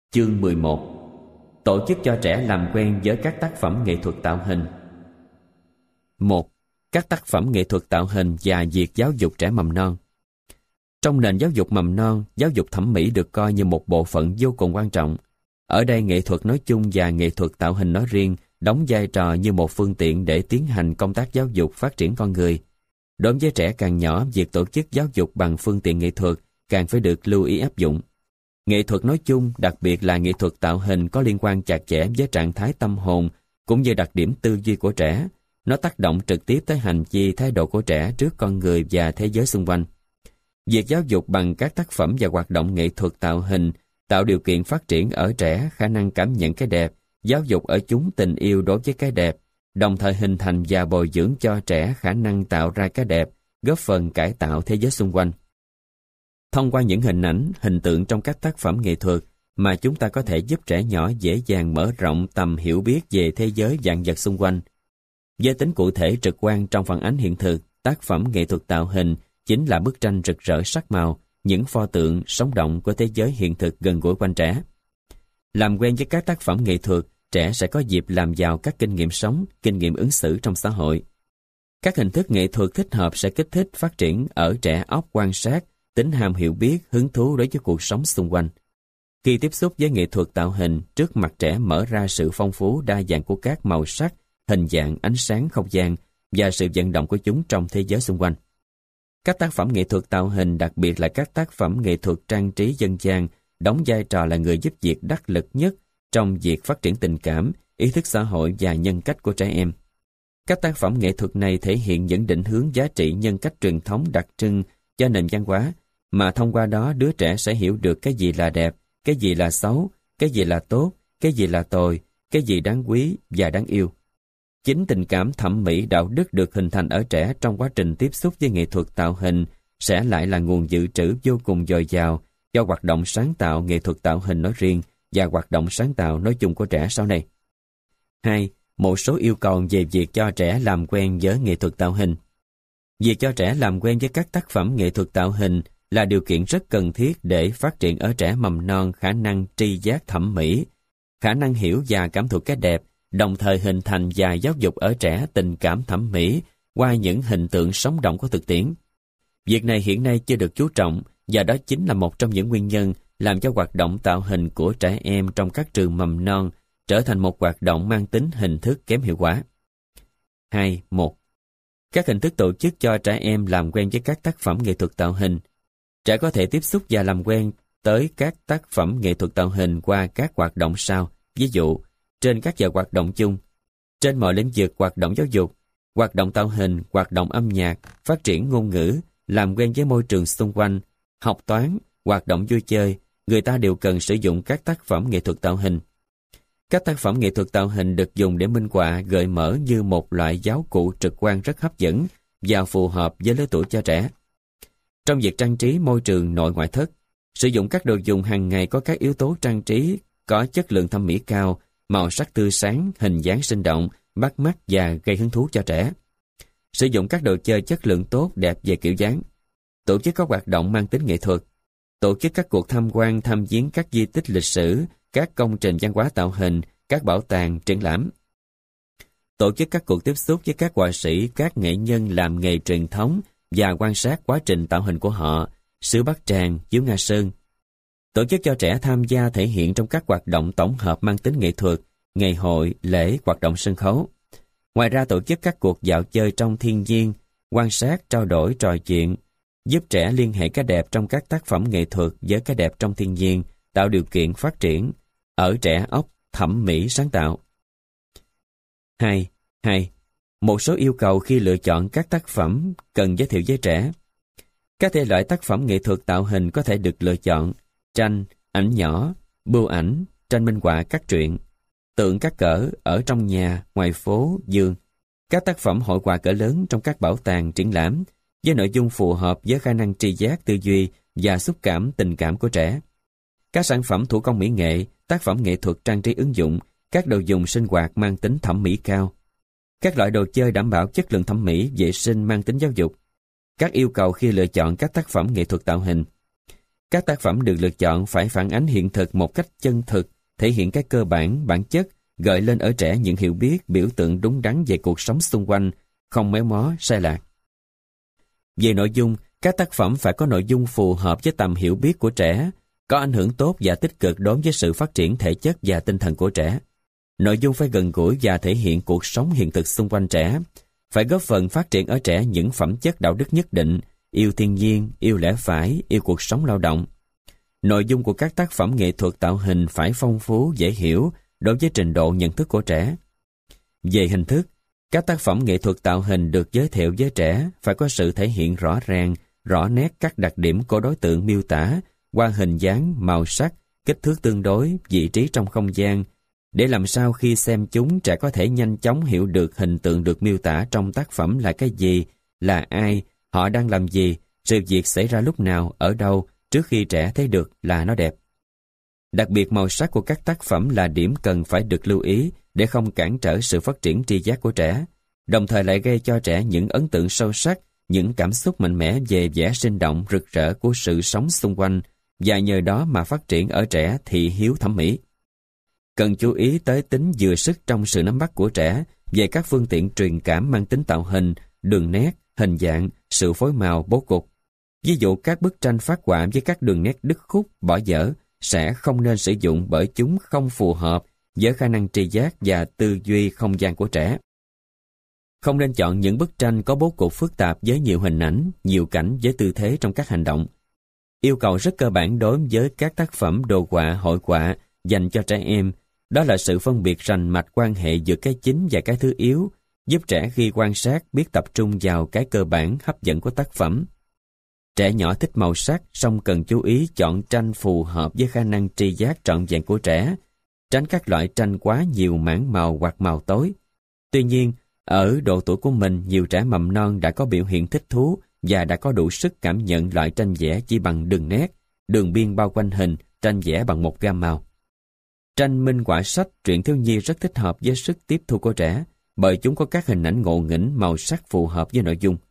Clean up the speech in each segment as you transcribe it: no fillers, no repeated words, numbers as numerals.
Chương 11. Tổ chức cho trẻ làm quen với các tác phẩm nghệ thuật tạo hình. 1. Các tác phẩm nghệ thuật tạo hình và việc giáo dục trẻ mầm non. Trong nền giáo dục mầm non, giáo dục thẩm mỹ được coi như một bộ phận vô cùng quan trọng. Ở đây, nghệ thuật nói chung và nghệ thuật tạo hình nói riêng đóng vai trò như một phương tiện để tiến hành công tác giáo dục phát triển con người. Đối với trẻ càng nhỏ, việc tổ chức giáo dục bằng phương tiện nghệ thuật càng phải được lưu ý áp dụng. Nghệ thuật nói chung, đặc biệt là nghệ thuật tạo hình, có liên quan chặt chẽ với trạng thái tâm hồn cũng như đặc điểm tư duy của trẻ. Nó tác động trực tiếp tới hành vi, thái độ của trẻ trước con người và thế giới xung quanh. Việc giáo dục bằng các tác phẩm và hoạt động nghệ thuật tạo hình tạo điều kiện phát triển ở trẻ khả năng cảm nhận cái đẹp, giáo dục ở chúng tình yêu đối với cái đẹp, đồng thời hình thành và bồi dưỡng cho trẻ khả năng tạo ra cái đẹp, góp phần cải tạo thế giới xung quanh. Thông qua những hình ảnh, hình tượng trong các tác phẩm nghệ thuật mà chúng ta có thể giúp trẻ nhỏ dễ dàng mở rộng tầm hiểu biết về thế giới vạn vật xung quanh. Với tính cụ thể trực quan trong phản ánh hiện thực, tác phẩm nghệ thuật tạo hình chính là bức tranh rực rỡ sắc màu, những pho tượng sống động của thế giới hiện thực gần gũi quanh trẻ. Làm quen với các tác phẩm nghệ thuật, trẻ sẽ có dịp làm giàu các kinh nghiệm sống, kinh nghiệm ứng xử trong xã hội. Các hình thức nghệ thuật thích hợp sẽ kích thích phát triển ở trẻ óc quan sát, tính ham hiểu biết, hứng thú đối với cuộc sống xung quanh. Khi tiếp xúc với nghệ thuật tạo hình, trước mặt trẻ mở ra sự phong phú đa dạng của các màu sắc, hình dạng, ánh sáng, không gian và sự vận động của chúng trong thế giới xung quanh. Các tác phẩm nghệ thuật tạo hình, đặc biệt là các tác phẩm nghệ thuật trang trí dân gian, đóng vai trò là người giúp việc đắc lực nhất trong việc phát triển tình cảm, ý thức xã hội và nhân cách của trẻ em. Các tác phẩm nghệ thuật này thể hiện những định hướng giá trị nhân cách truyền thống đặc trưng cho nền văn hóa, mà thông qua đó đứa trẻ sẽ hiểu được cái gì là đẹp, cái gì là xấu, cái gì là tốt, cái gì là tồi, cái gì đáng quý và đáng yêu. Chính tình cảm thẩm mỹ đạo đức được hình thành ở trẻ trong quá trình tiếp xúc với nghệ thuật tạo hình sẽ lại là nguồn dự trữ vô cùng dồi dào cho hoạt động sáng tạo nghệ thuật tạo hình nói riêng và hoạt động sáng tạo nói chung của trẻ sau này. 2. Một số yêu cầu về việc cho trẻ làm quen với nghệ thuật tạo hình. Việc cho trẻ làm quen với các tác phẩm nghệ thuật tạo hình là điều kiện rất cần thiết để phát triển ở trẻ mầm non khả năng tri giác thẩm mỹ, khả năng hiểu và cảm thụ cái đẹp, đồng thời hình thành và giáo dục ở trẻ tình cảm thẩm mỹ qua những hình tượng sống động của thực tiễn. Việc này hiện nay chưa được chú trọng và đó chính là một trong những nguyên nhân làm cho hoạt động tạo hình của trẻ em trong các trường mầm non trở thành một hoạt động mang tính hình thức kém hiệu quả. 2.1. Các hình thức tổ chức cho trẻ em làm quen với các tác phẩm nghệ thuật tạo hình. Trẻ có thể tiếp xúc và làm quen tới các tác phẩm nghệ thuật tạo hình qua các hoạt động sau, ví dụ, trên các giờ hoạt động chung, trên mọi lĩnh vực hoạt động giáo dục, hoạt động tạo hình, hoạt động âm nhạc, phát triển ngôn ngữ, làm quen với môi trường xung quanh, học toán, hoạt động vui chơi, người ta đều cần sử dụng các tác phẩm nghệ thuật tạo hình. Các tác phẩm nghệ thuật tạo hình được dùng để minh họa, gợi mở như một loại giáo cụ trực quan rất hấp dẫn và phù hợp với lứa tuổi cho trẻ. Trong việc trang trí môi trường nội ngoại thất, sử dụng các đồ dùng hàng ngày có các yếu tố trang trí có chất lượng thẩm mỹ cao, màu sắc tươi sáng, hình dáng sinh động, bắt mắt và gây hứng thú cho trẻ. Sử dụng các đồ chơi chất lượng tốt, đẹp về kiểu dáng. Tổ chức các hoạt động mang tính nghệ thuật. Tổ chức các cuộc tham quan, tham viếng các di tích lịch sử, các công trình văn hóa tạo hình, các bảo tàng, triển lãm. Tổ chức các cuộc tiếp xúc với các họa sĩ, các nghệ nhân làm nghề truyền thống và quan sát quá trình tạo hình của họ, sứ Bắc Tràng, chiếu Nga Sơn. Tổ chức cho trẻ tham gia thể hiện trong các hoạt động tổng hợp mang tính nghệ thuật, ngày hội, lễ, hoạt động sân khấu. Ngoài ra tổ chức các cuộc dạo chơi trong thiên nhiên, quan sát, trao đổi, trò chuyện, giúp trẻ liên hệ cái đẹp trong các tác phẩm nghệ thuật với cái đẹp trong thiên nhiên, tạo điều kiện phát triển ở trẻ óc thẩm mỹ sáng tạo. 2. Một số yêu cầu khi lựa chọn các tác phẩm cần giới thiệu với trẻ. Các thể loại tác phẩm nghệ thuật tạo hình có thể được lựa chọn: tranh, ảnh nhỏ, bưu ảnh, tranh minh họa các truyện, tượng các cỡ ở trong nhà, ngoài phố, vườn, các tác phẩm hội họa cỡ lớn trong các bảo tàng, triển lãm, với nội dung phù hợp với khả năng tri giác, tư duy và xúc cảm, tình cảm của trẻ. Các sản phẩm thủ công mỹ nghệ, tác phẩm nghệ thuật trang trí ứng dụng, các đồ dùng sinh hoạt mang tính thẩm mỹ cao. Các loại đồ chơi đảm bảo chất lượng thẩm mỹ, vệ sinh mang tính giáo dục. Các yêu cầu khi lựa chọn các tác phẩm nghệ thuật tạo hình. Các tác phẩm được lựa chọn phải phản ánh hiện thực một cách chân thực, thể hiện cái cơ bản, bản chất, gợi lên ở trẻ những hiểu biết, biểu tượng đúng đắn về cuộc sống xung quanh, không méo mó, sai lạc. Về nội dung, các tác phẩm phải có nội dung phù hợp với tầm hiểu biết của trẻ, có ảnh hưởng tốt và tích cực đối với sự phát triển thể chất và tinh thần của trẻ. Nội dung phải gần gũi và thể hiện cuộc sống hiện thực xung quanh trẻ, phải góp phần phát triển ở trẻ những phẩm chất đạo đức nhất định, yêu thiên nhiên, yêu lẽ phải, yêu cuộc sống lao động. Nội dung của các tác phẩm nghệ thuật tạo hình phải phong phú, dễ hiểu đối với trình độ nhận thức của trẻ. Về hình thức, các tác phẩm nghệ thuật tạo hình được giới thiệu với trẻ phải có sự thể hiện rõ ràng, rõ nét các đặc điểm của đối tượng miêu tả qua hình dáng, màu sắc, kích thước tương đối, vị trí trong không gian, để làm sao khi xem chúng trẻ có thể nhanh chóng hiểu được hình tượng được miêu tả trong tác phẩm là cái gì, là ai, họ đang làm gì, sự việc xảy ra lúc nào, ở đâu, trước khi trẻ thấy được là nó đẹp. Đặc biệt màu sắc của các tác phẩm là điểm cần phải được lưu ý để không cản trở sự phát triển tri giác của trẻ, đồng thời lại gây cho trẻ những ấn tượng sâu sắc, những cảm xúc mạnh mẽ về vẻ sinh động, rực rỡ của sự sống xung quanh, và nhờ đó mà phát triển ở trẻ thị hiếu thẩm mỹ. Cần chú ý tới tính vừa sức trong sự nắm bắt của trẻ về các phương tiện truyền cảm mang tính tạo hình, đường nét, hình dạng, sự phối màu, bố cục. Ví dụ các bức tranh phác họa với các đường nét đứt khúc, bỏ dở sẽ không nên sử dụng bởi chúng không phù hợp với khả năng tri giác và tư duy không gian của trẻ. Không nên chọn những bức tranh có bố cục phức tạp với nhiều hình ảnh, nhiều cảnh với tư thế trong các hành động. Yêu cầu rất cơ bản đối với các tác phẩm đồ họa, hội họa dành cho trẻ em, đó là sự phân biệt rành mạch quan hệ giữa cái chính và cái thứ yếu, giúp trẻ khi quan sát biết tập trung vào cái cơ bản hấp dẫn của tác phẩm. Trẻ nhỏ thích màu sắc, song cần chú ý chọn tranh phù hợp với khả năng tri giác trọn vẹn của trẻ, tránh các loại tranh quá nhiều mảng màu hoặc màu tối. Tuy nhiên, ở độ tuổi của mình, nhiều trẻ mầm non đã có biểu hiện thích thú và đã có đủ sức cảm nhận loại tranh vẽ chỉ bằng đường nét, đường biên bao quanh hình, tranh vẽ bằng một gam màu. Tranh minh họa sách, truyện thiếu nhi rất thích hợp với sức tiếp thu của trẻ, bởi chúng có các hình ảnh ngộ nghĩnh, màu sắc phù hợp với nội dung.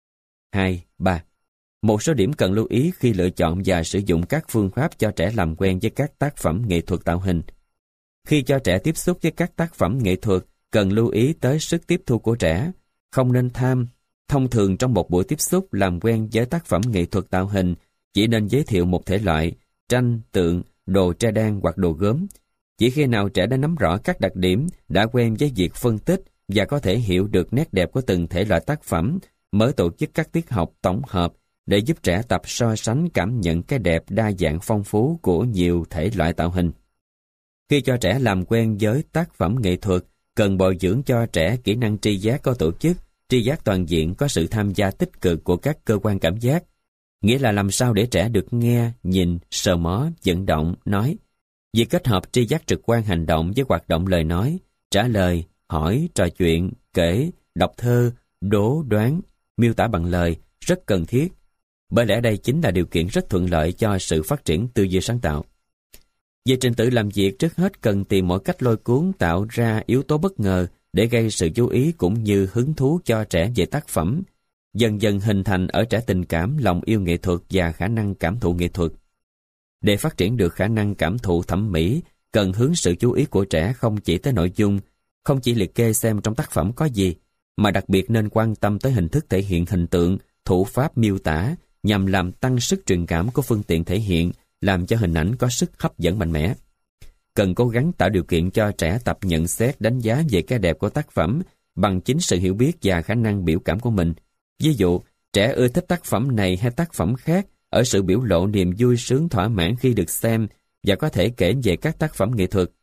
2, 3. Một số điểm cần lưu ý khi lựa chọn và sử dụng các phương pháp cho trẻ làm quen với các tác phẩm nghệ thuật tạo hình. Khi cho trẻ tiếp xúc với các tác phẩm nghệ thuật, cần lưu ý tới sức tiếp thu của trẻ, không nên tham. Thông thường trong một buổi tiếp xúc làm quen với tác phẩm nghệ thuật tạo hình, chỉ nên giới thiệu một thể loại, tranh, tượng, đồ tre đan hoặc đồ gốm. Chỉ khi nào trẻ đã nắm rõ các đặc điểm, đã quen với việc phân tích và có thể hiểu được nét đẹp của từng thể loại tác phẩm, mới tổ chức các tiết học tổng hợp để giúp trẻ tập so sánh cảm nhận cái đẹp đa dạng phong phú của nhiều thể loại tạo hình. Khi cho trẻ làm quen với tác phẩm nghệ thuật, cần bồi dưỡng cho trẻ kỹ năng tri giác có tổ chức, tri giác toàn diện có sự tham gia tích cực của các cơ quan cảm giác, nghĩa là làm sao để trẻ được nghe, nhìn, sờ mó, vận động, nói. Việc kết hợp tri giác trực quan hành động với hoạt động lời nói, trả lời, hỏi, trò chuyện, kể, đọc thơ, đố, đoán, miêu tả bằng lời rất cần thiết, bởi lẽ đây chính là điều kiện rất thuận lợi cho sự phát triển tư duy sáng tạo. Về trình tự làm việc, trước hết cần tìm mọi cách lôi cuốn, tạo ra yếu tố bất ngờ để gây sự chú ý cũng như hứng thú cho trẻ về tác phẩm, dần dần hình thành ở trẻ tình cảm, lòng yêu nghệ thuật và khả năng cảm thụ nghệ thuật. Để phát triển được khả năng cảm thụ thẩm mỹ, cần hướng sự chú ý của trẻ không chỉ tới nội dung, không chỉ liệt kê xem trong tác phẩm có gì, mà đặc biệt nên quan tâm tới hình thức thể hiện hình tượng, thủ pháp miêu tả, nhằm làm tăng sức truyền cảm của phương tiện thể hiện, làm cho hình ảnh có sức hấp dẫn mạnh mẽ. Cần cố gắng tạo điều kiện cho trẻ tập nhận xét, đánh giá về cái đẹp của tác phẩm bằng chính sự hiểu biết và khả năng biểu cảm của mình. Ví dụ, trẻ ưa thích tác phẩm này hay tác phẩm khác ở sự biểu lộ niềm vui sướng thỏa mãn khi được xem và có thể kể về các tác phẩm nghệ thuật.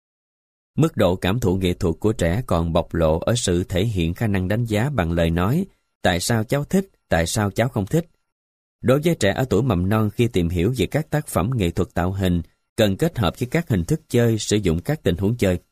Mức độ cảm thụ nghệ thuật của trẻ còn bộc lộ ở sự thể hiện khả năng đánh giá bằng lời nói, tại sao cháu thích, tại sao cháu không thích. Đối với trẻ ở tuổi mầm non, khi tìm hiểu về các tác phẩm nghệ thuật tạo hình, cần kết hợp với các hình thức chơi, sử dụng các tình huống chơi.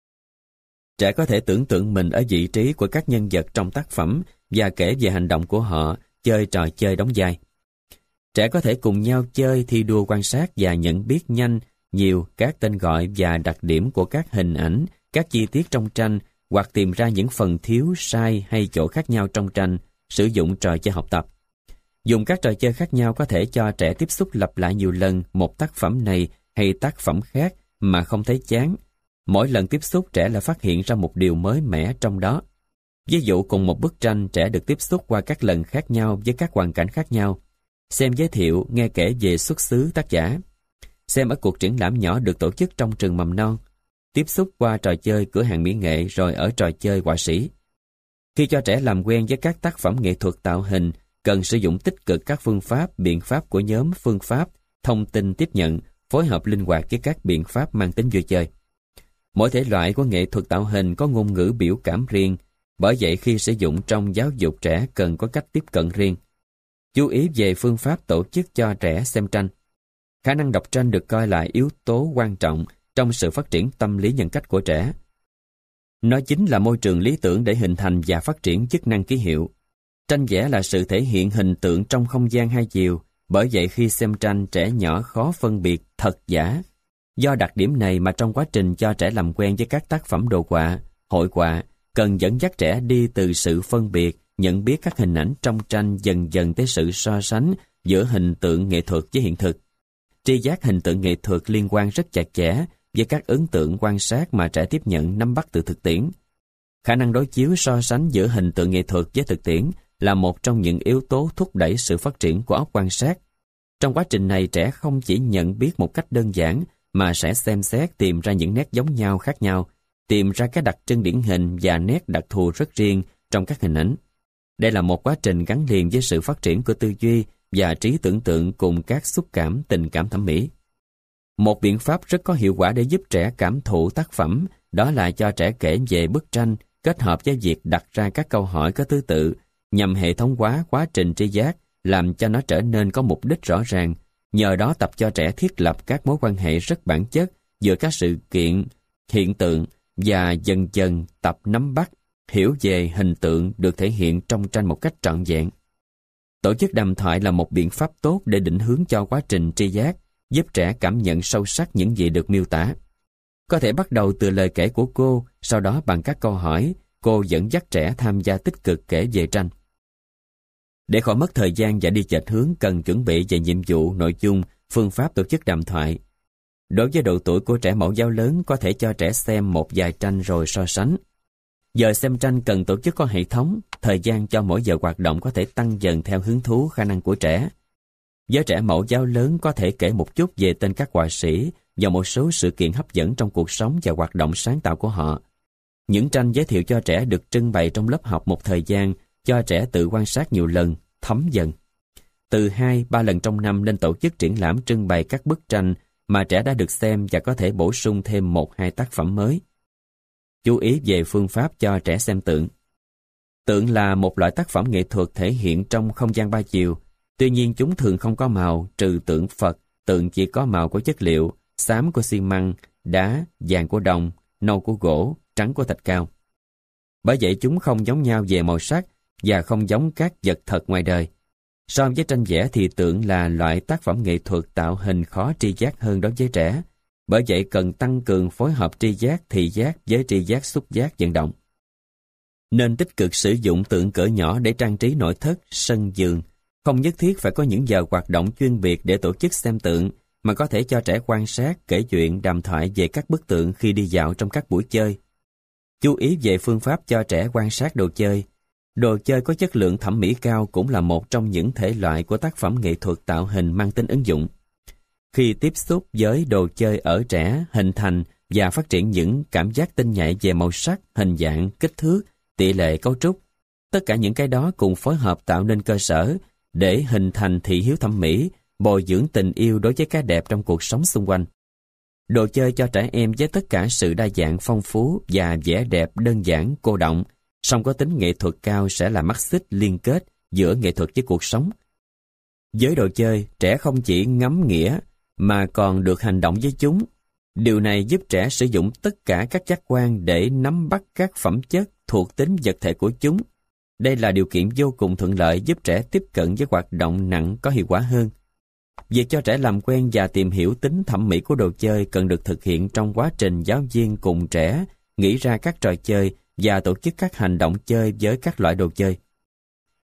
Trẻ có thể tưởng tượng mình ở vị trí của các nhân vật trong tác phẩm và kể về hành động của họ, chơi trò chơi đóng vai. Trẻ có thể cùng nhau chơi, thi đua quan sát và nhận biết nhanh, nhiều các tên gọi và đặc điểm của các hình ảnh, các chi tiết trong tranh, hoặc tìm ra những phần thiếu, sai hay chỗ khác nhau trong tranh, sử dụng trò chơi học tập. Dùng các trò chơi khác nhau có thể cho trẻ tiếp xúc lặp lại nhiều lần một tác phẩm này hay tác phẩm khác mà không thấy chán. Mỗi lần tiếp xúc trẻ lại phát hiện ra một điều mới mẻ trong đó. Ví dụ cùng một bức tranh, trẻ được tiếp xúc qua các lần khác nhau với các hoàn cảnh khác nhau. Xem giới thiệu, nghe kể về xuất xứ tác giả. Xem ở cuộc triển lãm nhỏ được tổ chức trong trường mầm non. Tiếp xúc qua trò chơi cửa hàng mỹ nghệ rồi ở trò chơi họa sĩ. Khi cho trẻ làm quen với các tác phẩm nghệ thuật tạo hình, cần sử dụng tích cực các phương pháp, biện pháp của nhóm phương pháp, thông tin tiếp nhận, phối hợp linh hoạt với các biện pháp mang tính vui chơi. Mỗi thể loại của nghệ thuật tạo hình có ngôn ngữ biểu cảm riêng, bởi vậy khi sử dụng trong giáo dục trẻ cần có cách tiếp cận riêng. Chú ý về phương pháp tổ chức cho trẻ xem tranh. Khả năng đọc tranh được coi là yếu tố quan trọng trong sự phát triển tâm lý nhân cách của trẻ. Nó chính là môi trường lý tưởng để hình thành và phát triển chức năng ký hiệu. Tranh vẽ là sự thể hiện hình tượng trong không gian hai chiều, bởi vậy khi xem tranh, trẻ nhỏ khó phân biệt thật giả. Do đặc điểm này mà trong quá trình cho trẻ làm quen với các tác phẩm đồ họa, hội họa, cần dẫn dắt trẻ đi từ sự phân biệt, nhận biết các hình ảnh trong tranh dần dần tới sự so sánh giữa hình tượng nghệ thuật với hiện thực. Tri giác hình tượng nghệ thuật liên quan rất chặt chẽ với các ấn tượng quan sát mà trẻ tiếp nhận nắm bắt từ thực tiễn. Khả năng đối chiếu so sánh giữa hình tượng nghệ thuật với thực tiễn là một trong những yếu tố thúc đẩy sự phát triển của óc quan sát. Trong quá trình này, trẻ không chỉ nhận biết một cách đơn giản mà sẽ xem xét tìm ra những nét giống nhau khác nhau, tìm ra các đặc trưng điển hình và nét đặc thù rất riêng trong các hình ảnh. Đây là một quá trình gắn liền với sự phát triển của tư duy và trí tưởng tượng cùng các xúc cảm, tình cảm thẩm mỹ. Một biện pháp rất có hiệu quả để giúp trẻ cảm thụ tác phẩm đó là cho trẻ kể về bức tranh kết hợp với việc đặt ra các câu hỏi có thứ tự nhằm hệ thống hóa quá trình tri giác, làm cho nó trở nên có mục đích rõ ràng. Nhờ đó tập cho trẻ thiết lập các mối quan hệ rất bản chất giữa các sự kiện, hiện tượng và dần dần tập nắm bắt, hiểu về hình tượng được thể hiện trong tranh một cách trọn vẹn. Tổ chức đàm thoại là một biện pháp tốt để định hướng cho quá trình tri giác, giúp trẻ cảm nhận sâu sắc những gì được miêu tả. Có thể bắt đầu từ lời kể của cô, sau đó bằng các câu hỏi, cô dẫn dắt trẻ tham gia tích cực kể về tranh. Để khỏi mất thời gian và đi chệch hướng, cần chuẩn bị về nhiệm vụ, nội dung, phương pháp tổ chức đàm thoại. Đối với độ tuổi của trẻ mẫu giáo lớn, có thể cho trẻ xem một vài tranh rồi so sánh. Giờ xem tranh cần tổ chức có hệ thống, thời gian cho mỗi giờ hoạt động có thể tăng dần theo hứng thú, khả năng của trẻ. Với trẻ mẫu giáo lớn có thể kể một chút về tên các họa sĩ và một số sự kiện hấp dẫn trong cuộc sống và hoạt động sáng tạo của họ. Những tranh giới thiệu cho trẻ được trưng bày trong lớp học một thời gian, cho trẻ tự quan sát nhiều lần, thấm dần. Từ 2-3 lần trong năm nên tổ chức triển lãm trưng bày các bức tranh mà trẻ đã được xem và có thể bổ sung thêm 1-2 tác phẩm mới. Chú ý về phương pháp cho trẻ xem tượng. Tượng là một loại tác phẩm nghệ thuật thể hiện trong không gian ba chiều. Tuy nhiên chúng thường không có màu, trừ tượng Phật, tượng chỉ có màu của chất liệu, xám của xi măng, đá, vàng của đồng, nâu của gỗ, trắng của thạch cao. Bởi vậy chúng không giống nhau về màu sắc và không giống các vật thật ngoài đời. So với tranh vẽ thì tượng là loại tác phẩm nghệ thuật tạo hình khó tri giác hơn đối với trẻ. Bởi vậy cần tăng cường phối hợp tri giác, thị giác với tri giác xúc giác vận động. Nên tích cực sử dụng tượng cỡ nhỏ để trang trí nội thất, sân vườn. Không nhất thiết phải có những giờ hoạt động chuyên biệt để tổ chức xem tượng, mà có thể cho trẻ quan sát, kể chuyện, đàm thoại về các bức tượng khi đi dạo trong các buổi chơi. Chú ý về phương pháp cho trẻ quan sát đồ chơi. Đồ chơi có chất lượng thẩm mỹ cao cũng là một trong những thể loại của tác phẩm nghệ thuật tạo hình mang tính ứng dụng. Khi tiếp xúc với đồ chơi ở trẻ, hình thành và phát triển những cảm giác tinh nhạy về màu sắc, hình dạng, kích thước, tỷ lệ cấu trúc. Tất cả những cái đó cùng phối hợp tạo nên cơ sở để hình thành thị hiếu thẩm mỹ, bồi dưỡng tình yêu đối với cái đẹp trong cuộc sống xung quanh. Đồ chơi cho trẻ em với tất cả sự đa dạng phong phú và vẻ đẹp đơn giản, cô động, song có tính nghệ thuật cao sẽ là mắt xích liên kết giữa nghệ thuật với cuộc sống. Với đồ chơi, trẻ không chỉ ngắm nghĩa mà còn được hành động với chúng. Điều này giúp trẻ sử dụng tất cả các giác quan để nắm bắt các phẩm chất thuộc tính vật thể của chúng. Đây là điều kiện vô cùng thuận lợi giúp trẻ tiếp cận với hoạt động nặng có hiệu quả hơn. Việc cho trẻ làm quen và tìm hiểu tính thẩm mỹ của đồ chơi cần được thực hiện trong quá trình giáo viên cùng trẻ nghĩ ra các trò chơi và tổ chức các hành động chơi với các loại đồ chơi.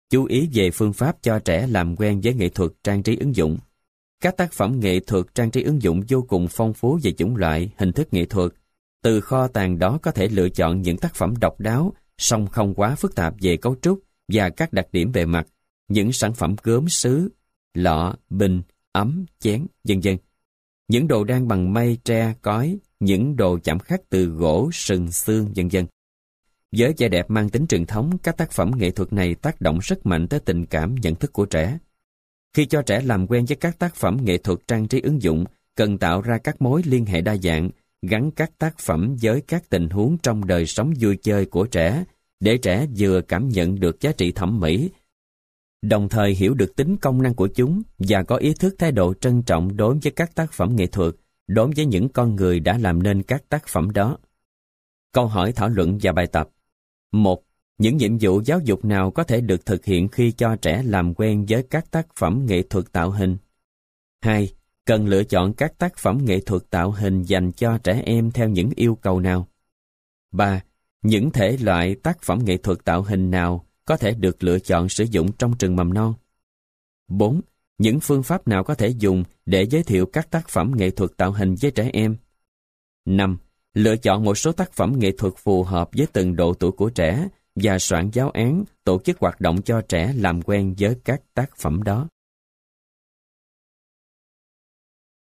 Chú ý về phương pháp cho trẻ làm quen với nghệ thuật trang trí ứng dụng. Các tác phẩm nghệ thuật trang trí ứng dụng vô cùng phong phú về chủng loại, hình thức nghệ thuật. Từ kho tàng đó có thể lựa chọn những tác phẩm độc đáo, song không quá phức tạp về cấu trúc và các đặc điểm bề mặt, những sản phẩm gốm sứ, lọ, bình, ấm, chén, vân vân. Những đồ đan bằng mây, tre, cói, những đồ chạm khắc từ gỗ, sừng, xương, vân vân. Với vẻ đẹp mang tính truyền thống, các tác phẩm nghệ thuật này tác động rất mạnh tới tình cảm, nhận thức của trẻ. Khi cho trẻ làm quen với các tác phẩm nghệ thuật trang trí ứng dụng, cần tạo ra các mối liên hệ đa dạng, gắn các tác phẩm với các tình huống trong đời sống vui chơi của trẻ, để trẻ vừa cảm nhận được giá trị thẩm mỹ, đồng thời hiểu được tính công năng của chúng và có ý thức thái độ trân trọng đối với các tác phẩm nghệ thuật, đối với những con người đã làm nên các tác phẩm đó. Câu hỏi thảo luận và bài tập. 1. Những nhiệm vụ giáo dục nào có thể được thực hiện khi cho trẻ làm quen với các tác phẩm nghệ thuật tạo hình? 2. Cần lựa chọn các tác phẩm nghệ thuật tạo hình dành cho trẻ em theo những yêu cầu nào? 3. Những thể loại tác phẩm nghệ thuật tạo hình nào có thể được lựa chọn sử dụng trong trường mầm non? 4. Những phương pháp nào có thể dùng để giới thiệu các tác phẩm nghệ thuật tạo hình với trẻ em? 5. Lựa chọn một số tác phẩm nghệ thuật phù hợp với từng độ tuổi của trẻ và soạn giáo án, tổ chức hoạt động cho trẻ làm quen với các tác phẩm đó.